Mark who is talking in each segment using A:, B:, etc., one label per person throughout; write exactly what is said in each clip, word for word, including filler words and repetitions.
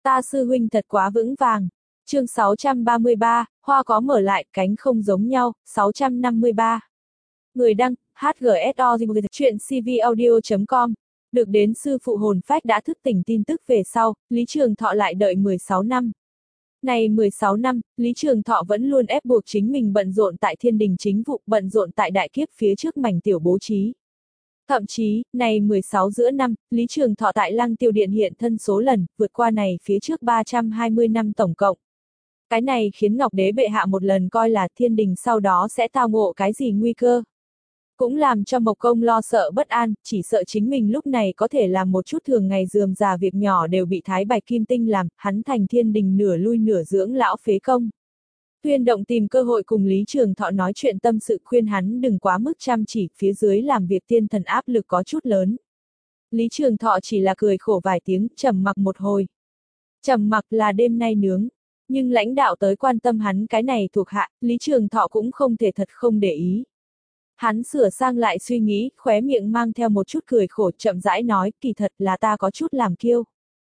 A: Ta sư huynh thật quá vững vàng. Chương sáu trăm ba mươi ba, hoa có mở lại, cánh không giống nhau, sáu trăm năm mươi ba. Người đăng, hát giê ét o chuyện c v audio chấm com. Được đến sư phụ hồn phách đã thức tỉnh tin tức về sau, Lý Trường Thọ lại đợi mười sáu năm. Này mười sáu năm, Lý Trường Thọ vẫn luôn ép buộc chính mình bận rộn tại thiên đình chính vụ, bận rộn tại đại kiếp phía trước mảnh tiểu bố trí. Thậm chí, này mười sáu giữa năm, Lý Trường Thọ tại Lăng Tiêu Điện hiện thân số lần, vượt qua này phía trước ba trăm hai mươi năm tổng cộng. Cái này khiến Ngọc Đế bệ hạ một lần coi là thiên đình sau đó sẽ tao ngộ cái gì nguy cơ. Cũng làm cho Mộc Công lo sợ bất an, chỉ sợ chính mình lúc này có thể làm một chút thường ngày rườm rà việc nhỏ đều bị Thái Bạch Kim Tinh làm, hắn thành thiên đình nửa lui nửa dưỡng lão phế công. Tuyên Động tìm cơ hội cùng Lý Trường Thọ nói chuyện tâm sự khuyên hắn đừng quá mức chăm chỉ, phía dưới làm việc tiên thần áp lực có chút lớn. Lý Trường Thọ chỉ là cười khổ vài tiếng, trầm mặc một hồi. Trầm mặc là đêm nay nướng. Nhưng lãnh đạo tới quan tâm hắn cái này thuộc hạ, Lý Trường Thọ cũng không thể thật không để ý. Hắn sửa sang lại suy nghĩ, khóe miệng mang theo một chút cười khổ, chậm rãi nói, kỳ thật là ta có chút làm kiêu.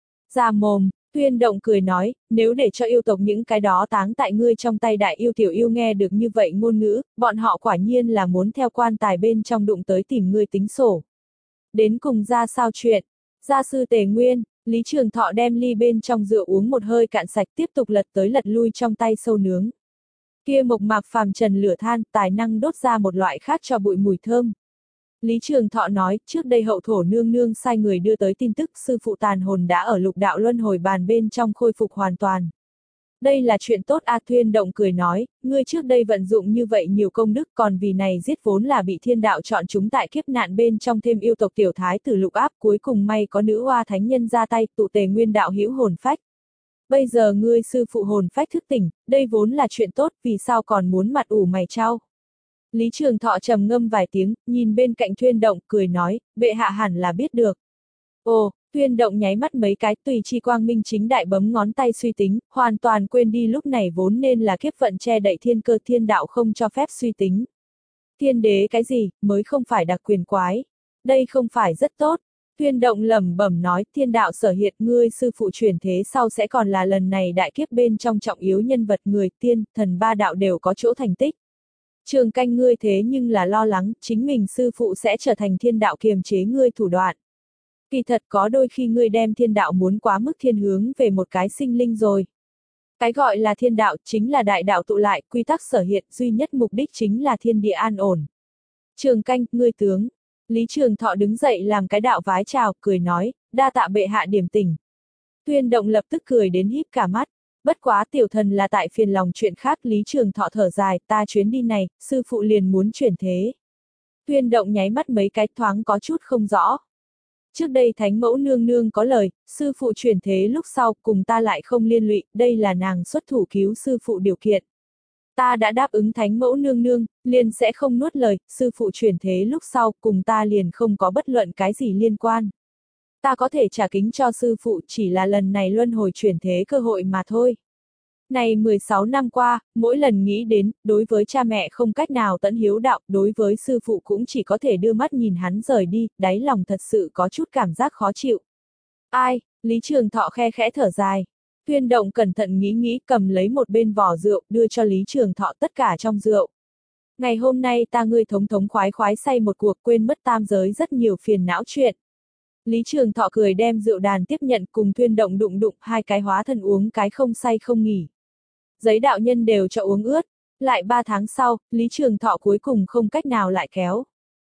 A: Ra mồm, Tuyên Động cười nói, nếu để cho yêu tộc những cái đó táng tại ngươi trong tay đại yêu tiểu yêu nghe được như vậy ngôn ngữ, bọn họ quả nhiên là muốn theo quan tài bên trong đụng tới tìm ngươi tính sổ. Đến cùng ra sao chuyện? Gia sư Tề Nguyên, Lý Trường Thọ đem ly bên trong rượu uống một hơi cạn sạch, tiếp tục lật tới lật lui trong tay sâu nướng. Kia mộc mạc phàm trần lửa than, tài năng đốt ra một loại khác cho bụi mùi thơm. Lý Trường Thọ nói, trước đây hậu thổ nương nương sai người đưa tới tin tức sư phụ tàn hồn đã ở lục đạo luân hồi bàn bên trong khôi phục hoàn toàn. Đây là chuyện tốt. A Tuyên Động cười nói, ngươi trước đây vận dụng như vậy nhiều công đức, còn vì này giết vốn là bị thiên đạo chọn chúng tại kiếp nạn bên trong thêm yêu tộc tiểu thái tử lục áp, cuối cùng may có nữ hoa thánh nhân ra tay tụ Tề Nguyên đạo hữu hồn phách. Bây giờ ngươi sư phụ hồn phách thức tỉnh, đây vốn là chuyện tốt, vì sao còn muốn mặt ủ mày chau? Lý Trường Thọ trầm ngâm vài tiếng, nhìn bên cạnh Tuyên Động, cười nói, bệ hạ hẳn là biết được. Ồ, Tuyên Động nháy mắt mấy cái, tùy chi quang minh chính đại bấm ngón tay suy tính, hoàn toàn quên đi lúc này vốn nên là kiếp vận che đậy thiên cơ, thiên đạo không cho phép suy tính. Thiên đế cái gì, mới không phải đặc quyền quái. Đây không phải rất tốt. Tuyên Động lẩm bẩm nói, thiên đạo sở hiện, ngươi sư phụ chuyển thế sau sẽ còn là lần này đại kiếp bên trong trọng yếu nhân vật, người tiên, thần ba đạo đều có chỗ thành tích. Trường Canh, ngươi thế nhưng là lo lắng, chính mình sư phụ sẽ trở thành thiên đạo kiềm chế ngươi thủ đoạn. Kỳ thật có đôi khi ngươi đem thiên đạo muốn quá mức thiên hướng về một cái sinh linh rồi. Cái gọi là thiên đạo chính là đại đạo tụ lại, quy tắc sở hiện, duy nhất mục đích chính là thiên địa an ổn. Trường Canh, ngươi tướng. Lý Trường Thọ đứng dậy làm cái đạo vái chào, cười nói, đa tạ bệ hạ điểm tình. Tuyên Động lập tức cười đến híp cả mắt. Bất quá tiểu thần là tại phiền lòng chuyện khác. Lý Trường Thọ thở dài, ta chuyến đi này, sư phụ liền muốn chuyển thế. Tuyên Động nháy mắt mấy cái, thoáng có chút không rõ. Trước đây Thánh Mẫu nương nương có lời, sư phụ chuyển thế lúc sau cùng ta lại không liên lụy, đây là nàng xuất thủ cứu sư phụ điều kiện. Ta đã đáp ứng Thánh Mẫu nương nương, liền sẽ không nuốt lời, sư phụ chuyển thế lúc sau cùng ta liền không có bất luận cái gì liên quan. Ta có thể trả kính cho sư phụ chỉ là lần này luân hồi chuyển thế cơ hội mà thôi. Này mười sáu năm qua, mỗi lần nghĩ đến, đối với cha mẹ không cách nào tận hiếu đạo, đối với sư phụ cũng chỉ có thể đưa mắt nhìn hắn rời đi, đáy lòng thật sự có chút cảm giác khó chịu. Ai, Lý Trường Thọ khe khẽ thở dài. Tuyên Động cẩn thận nghĩ nghĩ, cầm lấy một bên vỏ rượu, đưa cho Lý Trường Thọ tất cả trong rượu. Ngày hôm nay ta ngươi thống thống khoái khoái say một cuộc, quên mất tam giới rất nhiều phiền não chuyện. Lý Trường Thọ cười đem rượu đàn tiếp nhận, cùng Tuyên Động đụng đụng, hai cái hóa thân uống cái không say không nghỉ. Giấy đạo nhân đều cho uống ướt. Lại ba tháng sau, Lý Trường Thọ cuối cùng không cách nào lại kéo.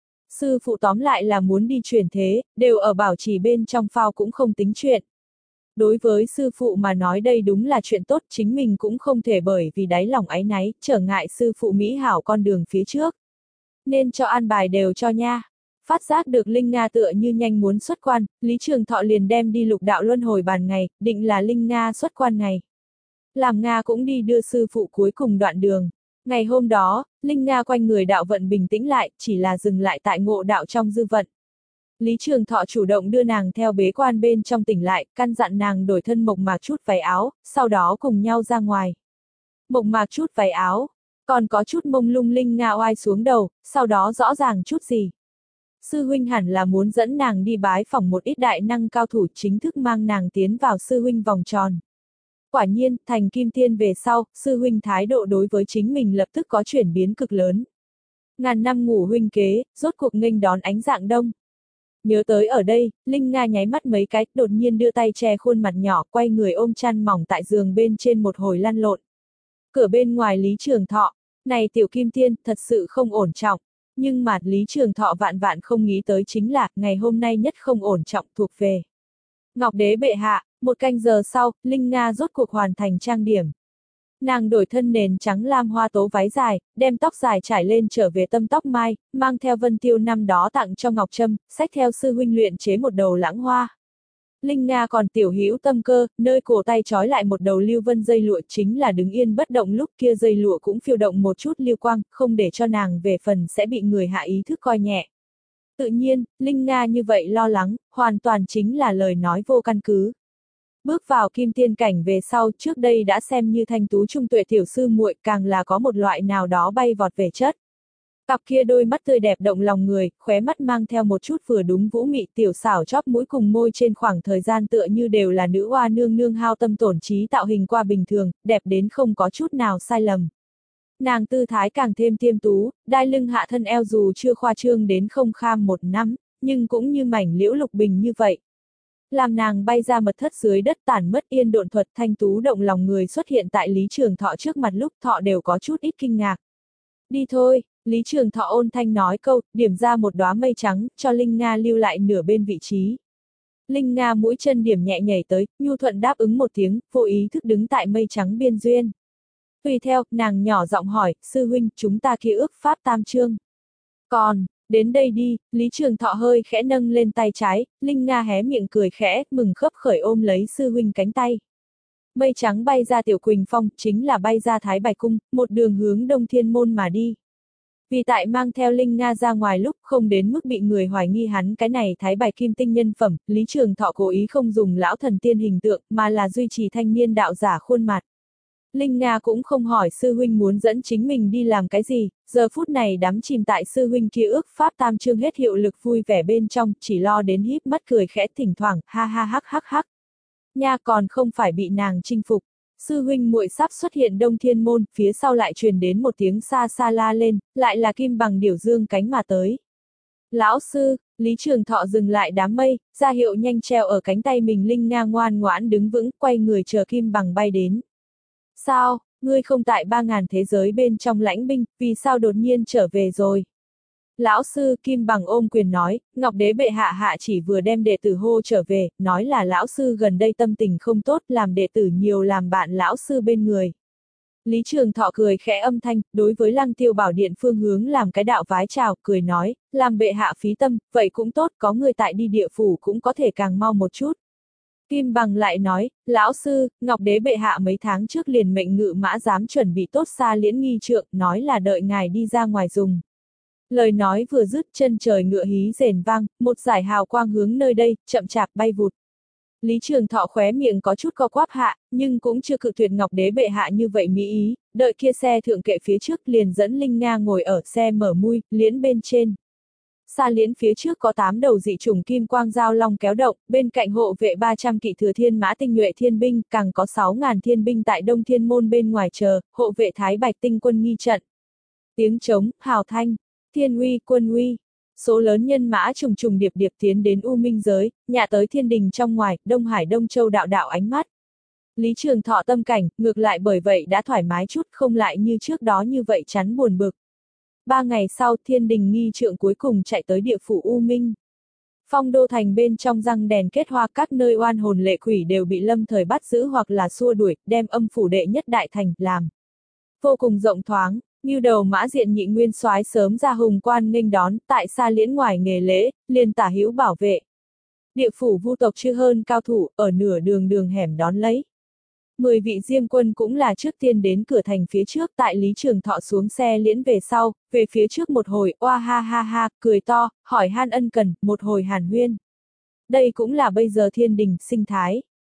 A: Sư phụ tóm lại là muốn đi chuyển thế, đều ở bảo trì bên trong phao cũng không tính chuyện. Đối với sư phụ mà nói đây đúng là chuyện tốt, chính mình cũng không thể bởi vì đáy lòng áy náy, trở ngại sư phụ mỹ hảo con đường phía trước. Nên cho an bài đều cho nha. Phát giác được Linh Nga tựa như nhanh muốn xuất quan, Lý Trường Thọ liền đem đi lục đạo luân hồi bàn ngày, định là Linh Nga xuất quan ngày. Làm Nga cũng đi đưa sư phụ cuối cùng đoạn đường. Ngày hôm đó, Linh Nga quanh người đạo vận bình tĩnh lại, chỉ là dừng lại tại ngộ đạo trong dư vận. Lý Trường Thọ chủ động đưa nàng theo bế quan bên trong tỉnh lại, căn dặn nàng đổi thân mộc mạc chút váy áo, sau đó cùng nhau ra ngoài. Mộc mạc chút váy áo, còn có chút mông lung Linh Nga oai xuống đầu, sau đó rõ ràng chút gì. Sư huynh hẳn là muốn dẫn nàng đi bái phỏng một ít đại năng cao thủ, chính thức mang nàng tiến vào sư huynh vòng tròn. Quả nhiên, thành kim tiên về sau, sư huynh thái độ đối với chính mình lập tức có chuyển biến cực lớn. Ngàn năm ngủ huynh kế, rốt cuộc nghênh đón ánh dạng đông. Nhớ tới ở đây, Linh Nga nháy mắt mấy cái, đột nhiên đưa tay che khuôn mặt nhỏ, quay người ôm chăn mỏng tại giường bên trên một hồi lăn lộn. Cửa bên ngoài Lý Trường Thọ, này tiểu kim tiên, thật sự không ổn trọng. Nhưng mà Lý Trường Thọ vạn vạn không nghĩ tới chính là, ngày hôm nay nhất không ổn trọng thuộc về Ngọc Đế bệ hạ. Một canh giờ sau, Linh Nga rốt cuộc hoàn thành trang điểm. Nàng đổi thân nền trắng lam hoa tố váy dài, đem tóc dài trải lên trở về tâm tóc mai, mang theo Vân Tiêu năm đó tặng cho Ngọc Trâm, xách theo sư huynh luyện chế một đầu lãng hoa. Linh Nga còn tiểu hữu tâm cơ, nơi cổ tay trói lại một đầu lưu vân dây lụa, chính là đứng yên bất động lúc kia dây lụa cũng phiêu động một chút lưu quang, không để cho nàng về phần sẽ bị người hạ ý thức coi nhẹ. Tự nhiên, Linh Nga như vậy lo lắng, hoàn toàn chính là lời nói vô căn cứ. Bước vào kim tiên cảnh về sau, trước đây đã xem như thanh tú trung tuệ tiểu sư muội, càng là có một loại nào đó bay vọt về chất. Cặp kia đôi mắt tươi đẹp động lòng người, khóe mắt mang theo một chút vừa đúng vũ mị, tiểu xảo chóp mũi cùng môi trên khoảng thời gian tựa như đều là nữ oa nương nương hao tâm tổn trí tạo hình qua bình thường, đẹp đến không có chút nào sai lầm. Nàng tư thái càng thêm tiêm tú, đai lưng hạ thân eo dù chưa khoa trương đến không kham một năm, nhưng cũng như mảnh liễu lục bình như vậy. Làm nàng bay ra mật thất dưới đất tản mất yên độn thuật, thanh tú động lòng người xuất hiện tại Lý Trường Thọ trước mặt lúc Thọ đều có chút ít kinh ngạc. Đi thôi, Lý Trường Thọ ôn thanh nói câu, điểm ra một đóa mây trắng, cho Linh Nga lưu lại nửa bên vị trí. Linh Nga mũi chân điểm nhẹ nhảy tới, nhu thuận đáp ứng một tiếng, vô ý thức đứng tại mây trắng biên duyên. Tùy theo, nàng nhỏ giọng hỏi, sư huynh, chúng ta kia ước pháp tam chương. Còn, đến đây đi, Lý Trường Thọ hơi khẽ nâng lên tay trái, Linh Nga hé miệng cười khẽ, mừng khấp khởi ôm lấy sư huynh cánh tay. Mây trắng bay ra Tiểu Quỳnh Phong, chính là bay ra Thái Bạch Cung, một đường hướng Đông Thiên Môn mà đi. Vì tại mang theo Linh Nga ra ngoài lúc không đến mức bị người hoài nghi hắn cái này Thái Bạch Kim Tinh nhân phẩm, Lý Trường Thọ cố ý không dùng lão thần tiên hình tượng, mà là duy trì thanh niên đạo giả khuôn mặt. Linh Nga cũng không hỏi sư huynh muốn dẫn chính mình đi làm cái gì, giờ phút này đắm chìm tại sư huynh kia ước pháp tam chương hết hiệu lực vui vẻ bên trong, chỉ lo đến híp mắt cười khẽ thỉnh thoảng, ha ha hắc hắc hắc. Nha còn không phải bị nàng chinh phục. Sư huynh muội sắp xuất hiện Đông Thiên Môn, phía sau lại truyền đến một tiếng xa xa la lên, lại là Kim Bằng điểu dương cánh mà tới. Lão sư, Lý Trường Thọ dừng lại đám mây, ra hiệu nhanh treo ở cánh tay mình. Linh Nga ngoan ngoãn đứng vững, quay người chờ Kim Bằng bay đến. Sao, ngươi không tại ba ngàn thế giới bên trong lãnh binh, vì sao đột nhiên trở về rồi? Lão sư, Kim Bằng ôm quyền nói, Ngọc Đế bệ hạ hạ chỉ vừa đem đệ tử hô trở về, nói là lão sư gần đây tâm tình không tốt, làm đệ tử nhiều làm bạn lão sư bên người. Lý Trường Thọ cười khẽ âm thanh, đối với Lăng Tiêu Bảo Điện phương hướng làm cái đạo vái chào, cười nói, làm bệ hạ phí tâm, vậy cũng tốt, có người tại đi địa phủ cũng có thể càng mau một chút. Kim Bằng lại nói, lão sư, Ngọc Đế bệ hạ mấy tháng trước liền mệnh ngự mã giám chuẩn bị tốt xa liễn nghi trượng, nói là đợi ngài đi ra ngoài dùng. Lời nói vừa dứt, chân trời ngựa hí rền vang, một dải hào quang hướng nơi đây, chậm chạp bay vụt. Lý Trường Thọ khóe miệng có chút co quắp hạ, nhưng cũng chưa cự tuyệt Ngọc Đế bệ hạ như vậy mỹ ý, đợi kia xe thượng kệ phía trước liền dẫn Linh Nga ngồi ở xe mở mui, liễn bên trên. Xa liễn phía trước có tám đầu dị chủng kim quang giao long kéo động, bên cạnh hộ vệ ba trăm kỵ thừa thiên mã tinh nhuệ thiên binh, càng có sáu ngàn thiên binh tại Đông Thiên Môn bên ngoài chờ, hộ vệ Thái Bạch tinh quân nghi trận. Tiếng trống, hào thanh, thiên uy, quân uy. Số lớn nhân mã trùng trùng điệp điệp tiến đến U Minh giới, nhạ tới thiên đình trong ngoài, Đông Hải Đông Châu đạo đạo ánh mắt. Lý Trường Thọ tâm cảnh, ngược lại bởi vậy đã thoải mái chút, không lại như trước đó như vậy chán buồn bực. Ba ngày sau, thiên đình nghi trượng cuối cùng chạy tới địa phủ U Minh. Phong đô thành bên trong răng đèn kết hoa, các nơi oan hồn lệ quỷ đều bị lâm thời bắt giữ hoặc là xua đuổi, đem âm phủ đệ nhất đại thành, làm vô cùng rộng thoáng. Như đầu mã diện nhị nguyên soái sớm ra hùng quan nghênh đón, tại xa liễn ngoài nghề lễ, liền tả hữu bảo vệ. Địa phủ vu tộc chư hơn cao thủ, ở nửa đường đường hẻm đón lấy. Mười vị diêm quân cũng là trước tiên đến cửa thành phía trước, tại Lý Trường Thọ xuống xe liễn về sau, về phía trước một hồi, oa ha ha ha, cười to, hỏi han ân cần, một hồi hàn huyên. Đây cũng là bây giờ thiên đình sinh thái.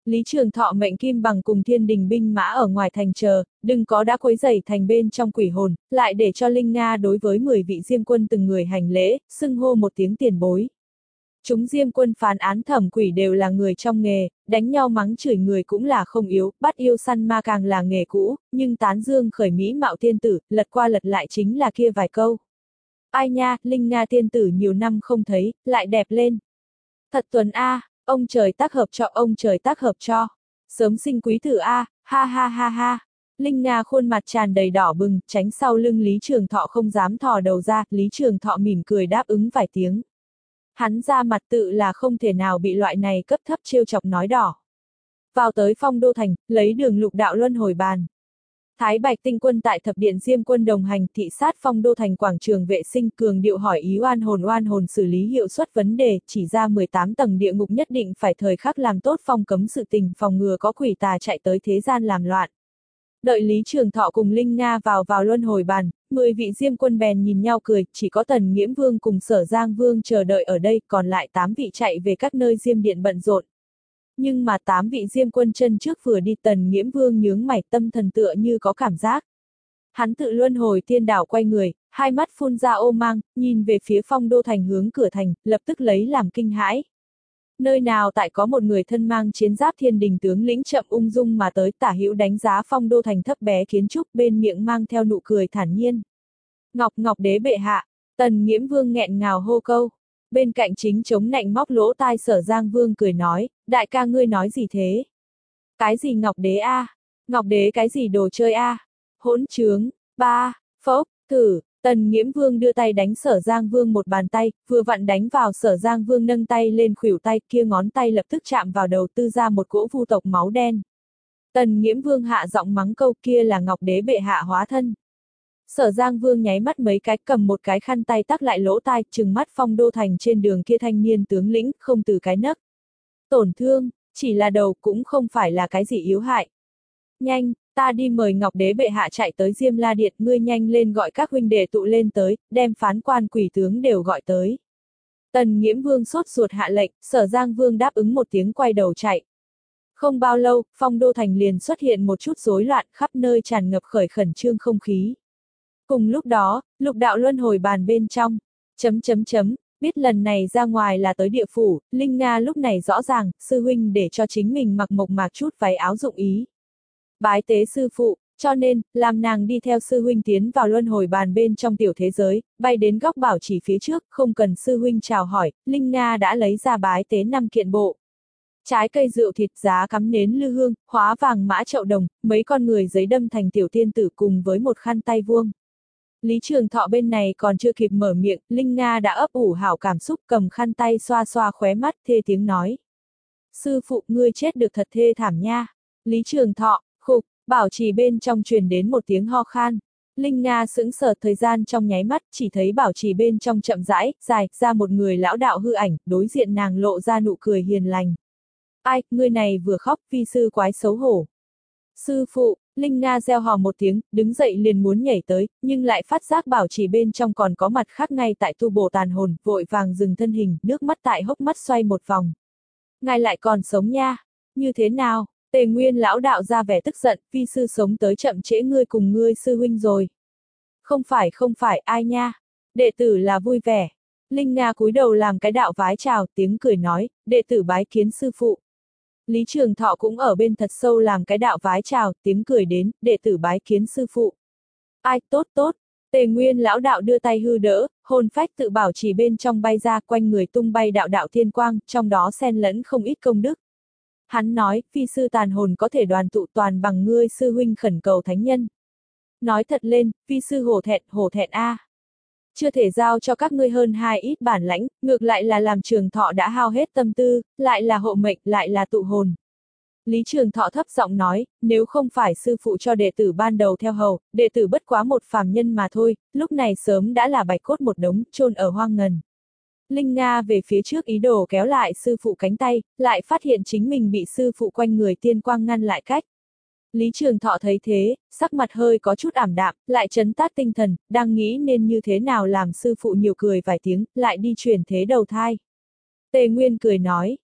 A: Lý Trường Thọ mệnh Kim Bằng cùng thiên đình binh mã ở ngoài thành chờ, đừng có đã quấy rầy thành bên trong quỷ hồn, lại để cho Linh Nga đối với mười vị Diêm quân từng người hành lễ, xưng hô một tiếng tiền bối. Chúng Diêm quân phán án thẩm quỷ đều là người trong nghề, đánh nhau mắng chửi người cũng là không yếu, bắt yêu săn ma càng là nghề cũ, nhưng tán dương khởi mỹ mạo tiên tử, lật qua lật lại chính là kia vài câu. Ai nha, Linh Nga tiên tử nhiều năm không thấy, lại đẹp lên. Thật tuấn a, ông trời tác hợp cho, ông trời tác hợp cho. Sớm sinh quý tử a, ha ha ha ha. Linh Nga khuôn mặt tràn đầy đỏ bừng, tránh sau lưng Lý Trường Thọ không dám thò đầu ra, Lý Trường Thọ mỉm cười đáp ứng vài tiếng. Hắn ra mặt tự là không thể nào bị loại này cấp thấp trêu chọc nói đỏ. Vào tới Phong Đô Thành, lấy đường lục đạo luân hồi bàn. Thái Bạch tinh quân tại thập điện Diêm quân đồng hành thị sát Phong Đô Thành quảng trường vệ sinh, cường điệu hỏi ý oan hồn oan hồn xử lý hiệu suất vấn đề, chỉ ra mười tám tầng địa ngục nhất định phải thời khắc làm tốt phong cấm sự tình, phòng ngừa có quỷ tà chạy tới thế gian làm loạn. Đợi Lý Trường Thọ cùng Linh Nga vào vào luân hồi bàn, mười vị Diêm quân bèn nhìn nhau cười, chỉ có Tần Nghiễm Vương cùng Sở Giang Vương chờ đợi ở đây, còn lại tám vị chạy về các nơi Diêm điện bận rộn. Nhưng mà tám vị Diêm quân chân trước vừa đi, Tần Nghiễm Vương nhướng mày, tâm thần tựa như có cảm giác. Hắn tự luân hồi tiên đảo quay người, hai mắt phun ra ô mang, nhìn về phía Phong Đô Thành hướng cửa thành, lập tức lấy làm kinh hãi. Nơi nào tại có một người thân mang chiến giáp thiên đình tướng lĩnh chậm ung dung mà tới, tả hữu đánh giá Phong Đô Thành thấp bé kiến trúc, bên miệng mang theo nụ cười thản nhiên. Ngọc Ngọc đế bệ hạ, Tần Nghiễm Vương nghẹn ngào hô câu. Bên cạnh chính chống nạnh móc lỗ tai Sở Giang Vương cười nói, đại ca ngươi nói gì thế? Cái gì Ngọc đế a? À? Ngọc đế cái gì đồ chơi a? À? Hỗn trướng, ba, phốc, thử. Tần Nghiễm Vương đưa tay đánh Sở Giang Vương một bàn tay, vừa vặn đánh vào Sở Giang Vương nâng tay lên khuỷu tay, kia ngón tay lập tức chạm vào đầu, tư ra một cỗ vu tộc máu đen. Tần Nghiễm Vương hạ giọng mắng câu, kia là Ngọc đế bệ hạ hóa thân. Sở Giang Vương nháy mắt mấy cái, cầm một cái khăn tay tắc lại lỗ tai, trừng mắt Phong Đô Thành trên đường kia thanh niên tướng lĩnh, không từ cái nấc. Tổn thương, chỉ là đầu, cũng không phải là cái gì yếu hại. Nhanh, ta đi mời Ngọc đế bệ hạ chạy tới Diêm La Điện, ngươi nhanh lên gọi các huynh đệ tụ lên tới, đem phán quan quỷ tướng đều gọi tới. Tần Nghiễm Vương sốt ruột hạ lệnh, Sở Giang Vương đáp ứng một tiếng quay đầu chạy. Không bao lâu, Phong Đô Thành liền xuất hiện một chút rối loạn, khắp nơi tràn ngập khởi khẩn trương không khí. Cùng lúc đó, lục đạo luân hồi bàn bên trong, chấm chấm chấm, biết lần này ra ngoài là tới địa phủ, Linh Nga lúc này rõ ràng, sư huynh để cho chính mình mặc mộc mạc chút váy áo dụng ý. Bái tế sư phụ, cho nên, làm nàng đi theo sư huynh tiến vào luân hồi bàn bên trong tiểu thế giới, bay đến góc bảo chỉ phía trước, không cần sư huynh chào hỏi, Linh Nga đã lấy ra bái tế năm kiện bộ. Trái cây rượu thịt, giá cắm nến lư hương, hóa vàng mã chậu đồng, mấy con người giấy đâm thành tiểu tiên tử cùng với một khăn tay vuông. Lý Trường Thọ bên này còn chưa kịp mở miệng, Linh Nga đã ấp ủ hảo cảm xúc, cầm khăn tay xoa xoa khóe mắt, thê tiếng nói. Sư phụ, ngươi chết được thật thê thảm nha. Lý Trường Thọ, khục, bảo trì bên trong truyền đến một tiếng ho khan. Linh Nga sững sờ, thời gian trong nháy mắt, chỉ thấy bảo trì bên trong chậm rãi, dài, ra một người lão đạo hư ảnh, đối diện nàng lộ ra nụ cười hiền lành. Ai, ngươi này vừa khóc, vi sư quái xấu hổ. Sư phụ, Linh Nga reo hò một tiếng, đứng dậy liền muốn nhảy tới, nhưng lại phát giác bảo trì bên trong còn có mặt khác ngay tại tu bổ tàn hồn, vội vàng dừng thân hình, nước mắt tại hốc mắt xoay một vòng. Ngài lại còn sống nha, như thế nào? Tề Nguyên lão đạo ra vẻ tức giận, vi sư sống tới chậm trễ ngươi cùng ngươi sư huynh rồi. Không phải không phải, ai nha? Đệ tử là vui vẻ. Linh Nga cúi đầu làm cái đạo vái chào, tiếng cười nói, đệ tử bái kiến sư phụ. Lý Trường Thọ cũng ở bên thật sâu làm cái đạo vái chào, tiếng cười đến, đệ tử bái kiến sư phụ. Ai, tốt tốt. Tề Nguyên lão đạo đưa tay hư đỡ, hồn phách tự bảo chỉ bên trong bay ra, quanh người tung bay đạo đạo thiên quang, trong đó xen lẫn không ít công đức. Hắn nói, phi sư tàn hồn có thể đoàn tụ toàn bằng ngươi sư huynh khẩn cầu thánh nhân. Nói thật lên, phi sư hổ thẹn, hổ thẹn a. À. Chưa thể giao cho các ngươi hơn hai ít bản lãnh, ngược lại là làm Trường Thọ đã hao hết tâm tư, lại là hộ mệnh, lại là tụ hồn. Lý Trường Thọ thấp giọng nói, nếu không phải sư phụ cho đệ tử ban đầu theo hầu, đệ tử bất quá một phàm nhân mà thôi, lúc này sớm đã là bạch cốt một đống, chôn ở hoang ngần. Linh Nga về phía trước ý đồ kéo lại sư phụ cánh tay, lại phát hiện chính mình bị sư phụ quanh người tiên quang ngăn lại cách. Lý Trường Thọ thấy thế, sắc mặt hơi có chút ảm đạm, lại trấn tát tinh thần, đang nghĩ nên như thế nào làm sư phụ nhiều cười vài tiếng, lại đi chuyển thế đầu thai. Tề Nguyên cười nói,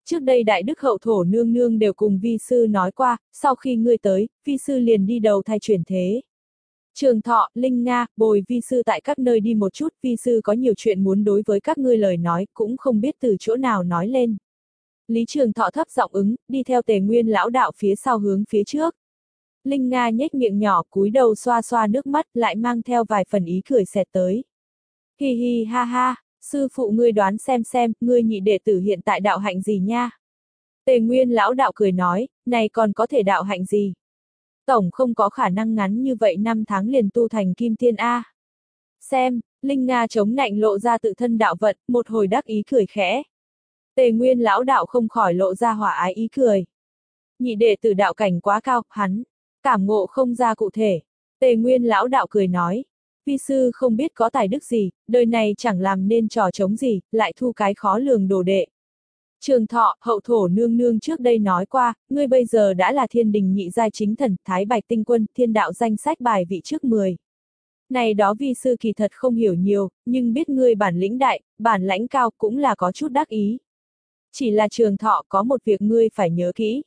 A: Trước đây Đại Đức Hậu Thổ Nương Nương đều cùng vi sư nói qua, sau khi ngươi tới, vi sư liền đi đầu thai chuyển thế. Trường Thọ, Linh Nga, bồi vi sư tại các nơi đi một chút, vi sư có nhiều chuyện muốn đối với các ngươi lời nói, cũng không biết từ chỗ nào nói lên. Lý Trường Thọ thấp giọng ứng, đi theo Tề Nguyên lão đạo phía sau hướng phía trước. Linh Nga nhếch miệng nhỏ, cúi đầu xoa xoa nước mắt, lại mang theo vài phần ý cười xẹt tới. Hi hi ha ha, sư phụ ngươi đoán xem xem, ngươi nhị đệ tử hiện tại đạo hạnh gì nha? Tề Nguyên lão đạo cười nói, này còn có thể đạo hạnh gì? Tổng không có khả năng ngắn như vậy năm tháng liền tu thành kim tiên A. Xem, Linh Nga chống nạnh lộ ra tự thân đạo vận, một hồi đắc ý cười khẽ. Tề Nguyên lão đạo không khỏi lộ ra hỏa ái ý cười. Nhị đệ tử đạo cảnh quá cao, hắn cảm ngộ không ra cụ thể. Tề Nguyên lão đạo cười nói, vi sư không biết có tài đức gì, đời này chẳng làm nên trò trống gì, lại thu cái khó lường đồ đệ. Trường Thọ, Hậu Thổ Nương Nương trước đây nói qua, ngươi bây giờ đã là thiên đình nhị giai chính thần, Thái Bạch Tinh Quân, thiên đạo danh sách bài vị trước mười. Này đó vi sư kỳ thật không hiểu nhiều, nhưng biết ngươi bản lĩnh đại, bản lãnh cao cũng là có chút đắc ý. Chỉ là Trường Thọ có một việc ngươi phải nhớ kỹ.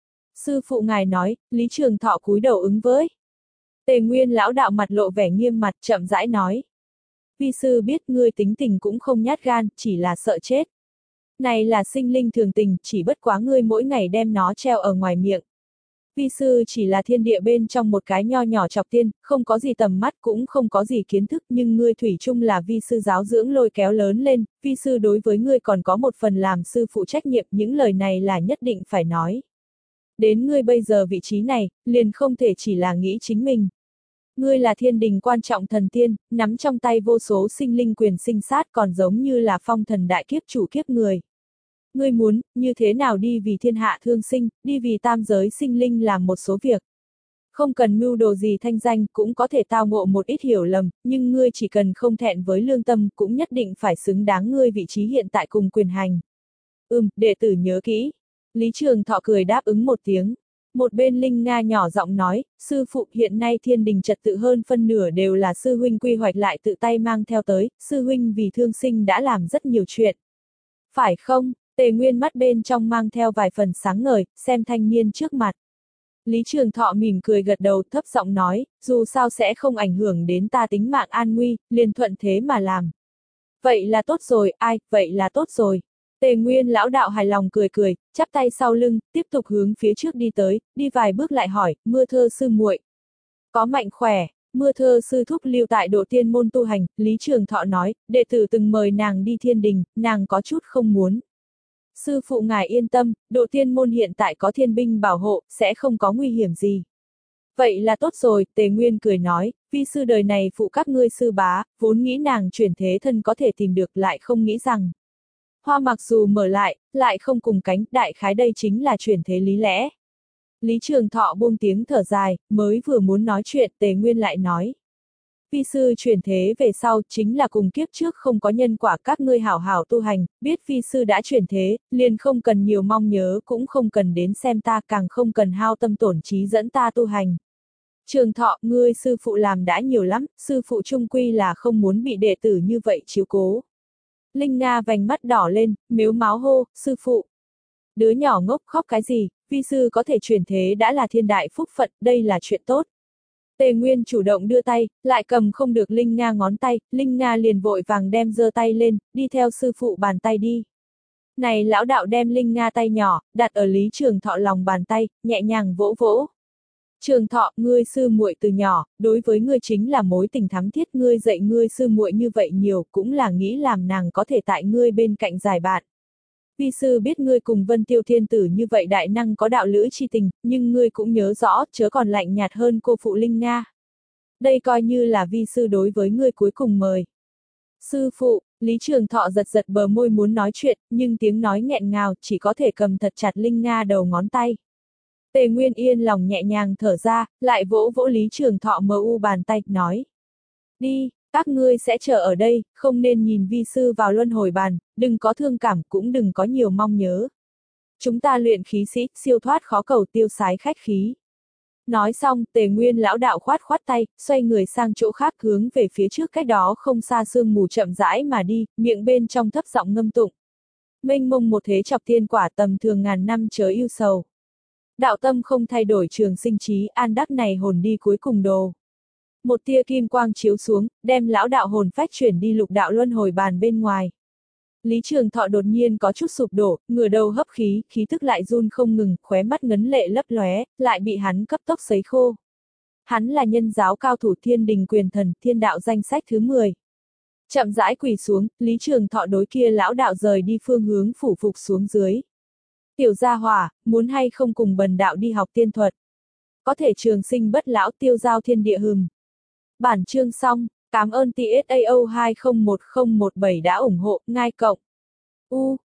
A: Sư phụ ngài nói, Lý Trường Thọ cúi đầu ứng với. Tề Nguyên lão đạo mặt lộ vẻ nghiêm mặt, chậm rãi nói. Vi sư biết ngươi tính tình cũng không nhát gan, chỉ là sợ chết. Này là sinh linh thường tình, chỉ bất quá ngươi mỗi ngày đem nó treo ở ngoài miệng. Vi sư chỉ là thiên địa bên trong một cái nho nhỏ chọc tiên, không có gì tầm mắt cũng không có gì kiến thức, nhưng ngươi thủy chung là vi sư giáo dưỡng lôi kéo lớn lên, vi sư đối với ngươi còn có một phần làm sư phụ trách nhiệm, những lời này là nhất định phải nói. Đến ngươi bây giờ vị trí này, liền không thể chỉ là nghĩ chính mình. Ngươi là thiên đình quan trọng thần tiên, nắm trong tay vô số sinh linh quyền sinh sát còn giống như là phong thần đại kiếp chủ kiếp người. Ngươi muốn, như thế nào đi vì thiên hạ thương sinh, đi vì tam giới sinh linh làm một số việc. Không cần mưu đồ gì thanh danh, cũng có thể tao ngộ một ít hiểu lầm, nhưng ngươi chỉ cần không thẹn với lương tâm, cũng nhất định phải xứng đáng ngươi vị trí hiện tại cùng quyền hành. Ừm, đệ tử nhớ kỹ. Lý Trường Thọ cười đáp ứng một tiếng. Một bên Linh Nga nhỏ giọng nói, sư phụ hiện nay thiên đình trật tự hơn phân nửa đều là sư huynh quy hoạch lại tự tay mang theo tới, sư huynh vì thương sinh đã làm rất nhiều chuyện. Phải không? Tề Nguyên mắt bên trong mang theo vài phần sáng ngời, xem thanh niên trước mặt. Lý Trường Thọ mỉm cười gật đầu, thấp giọng nói, dù sao sẽ không ảnh hưởng đến ta tính mạng an nguy, liền thuận thế mà làm. Vậy là tốt rồi, ai, vậy là tốt rồi. Tề Nguyên lão đạo hài lòng cười cười, chắp tay sau lưng, tiếp tục hướng phía trước đi tới, đi vài bước lại hỏi, Mưa Thơ sư muội có mạnh khỏe? Mưa Thơ sư thúc lưu tại độ tiên môn tu hành, Lý Trường Thọ nói, đệ tử từng mời nàng đi thiên đình, nàng có chút không muốn. Sư phụ ngài yên tâm, độ tiên môn hiện tại có thiên binh bảo hộ, sẽ không có nguy hiểm gì. Vậy là tốt rồi, Tề Nguyên cười nói, vi sư đời này phụ các ngươi sư bá, vốn nghĩ nàng chuyển thế thân có thể tìm được lại không nghĩ rằng. Hoa mặc dù mở lại, lại không cùng cánh, đại khái đây chính là chuyển thế lý lẽ. Lý Trường Thọ buông tiếng thở dài, mới vừa muốn nói chuyện, Tề Nguyên lại nói. Vi sư chuyển thế về sau, chính là cùng kiếp trước không có nhân quả các ngươi hảo hảo tu hành, biết vi sư đã chuyển thế, liền không cần nhiều mong nhớ cũng không cần đến xem ta càng không cần hao tâm tổn trí dẫn ta tu hành. Trường Thọ, ngươi sư phụ làm đã nhiều lắm, sư phụ trung quy là không muốn bị đệ tử như vậy chiếu cố. Linh Nga vành mắt đỏ lên, mếu máo hô, sư phụ. Đứa nhỏ ngốc khóc cái gì, vi sư có thể chuyển thế đã là thiên đại phúc phận, đây là chuyện tốt. Tề Nguyên chủ động đưa tay, lại cầm không được Linh Nga ngón tay, Linh Nga liền vội vàng đem giơ tay lên, đi theo sư phụ bàn tay đi. Này lão đạo đem Linh Nga tay nhỏ, đặt ở Lý Trường Thọ lòng bàn tay, nhẹ nhàng vỗ vỗ. Trường Thọ, ngươi sư muội từ nhỏ, đối với ngươi chính là mối tình thắm thiết, ngươi dạy ngươi sư muội như vậy nhiều, cũng là nghĩ làm nàng có thể tại ngươi bên cạnh giải bạn. Vi sư biết ngươi cùng Vân Tiêu Thiên Tử như vậy đại năng có đạo lữ chi tình, nhưng ngươi cũng nhớ rõ, chớ còn lạnh nhạt hơn cô phụ Linh Nga. Đây coi như là vi sư đối với ngươi cuối cùng mời. Sư phụ, Lý Trường Thọ giật giật bờ môi muốn nói chuyện, nhưng tiếng nói nghẹn ngào, chỉ có thể cầm thật chặt Linh Nga đầu ngón tay. Tề Nguyên yên lòng nhẹ nhàng thở ra, lại vỗ vỗ Lý Trường Thọ mờ u bàn tay, nói. Đi, các ngươi sẽ chờ ở đây, không nên nhìn vi sư vào luân hồi bàn, đừng có thương cảm cũng đừng có nhiều mong nhớ. Chúng ta luyện khí sĩ, siêu thoát khó cầu tiêu sái khách khí. Nói xong, Tề Nguyên lão đạo khoát khoát tay, xoay người sang chỗ khác hướng về phía trước cách đó không xa sương mù chậm rãi mà đi, miệng bên trong thấp giọng ngâm tụng. Mênh mông một thế chọc tiên quả tầm thường ngàn năm chớ yêu sầu. Đạo tâm không thay đổi trường sinh trí, an đắc này hồn đi cuối cùng đồ. Một tia kim quang chiếu xuống, đem lão đạo hồn phách chuyển đi lục đạo luân hồi bàn bên ngoài. Lý Trường Thọ đột nhiên có chút sụp đổ, ngửa đầu hấp khí, khí tức lại run không ngừng, khóe mắt ngấn lệ lấp lóe, lại bị hắn cấp tốc sấy khô. Hắn là nhân giáo cao thủ Thiên Đình Quyền Thần, thiên đạo danh sách thứ mười. Chậm rãi quỳ xuống, Lý Trường Thọ đối kia lão đạo rời đi phương hướng phủ phục xuống dưới. Tiểu gia hỏa, muốn hay không cùng bần đạo đi học tiên thuật? Có thể trường sinh bất lão tiêu giao thiên địa hừm. Bản chương xong, cảm ơn tê ét a o hai không một không một bảy đã ủng hộ, ngai cộng. U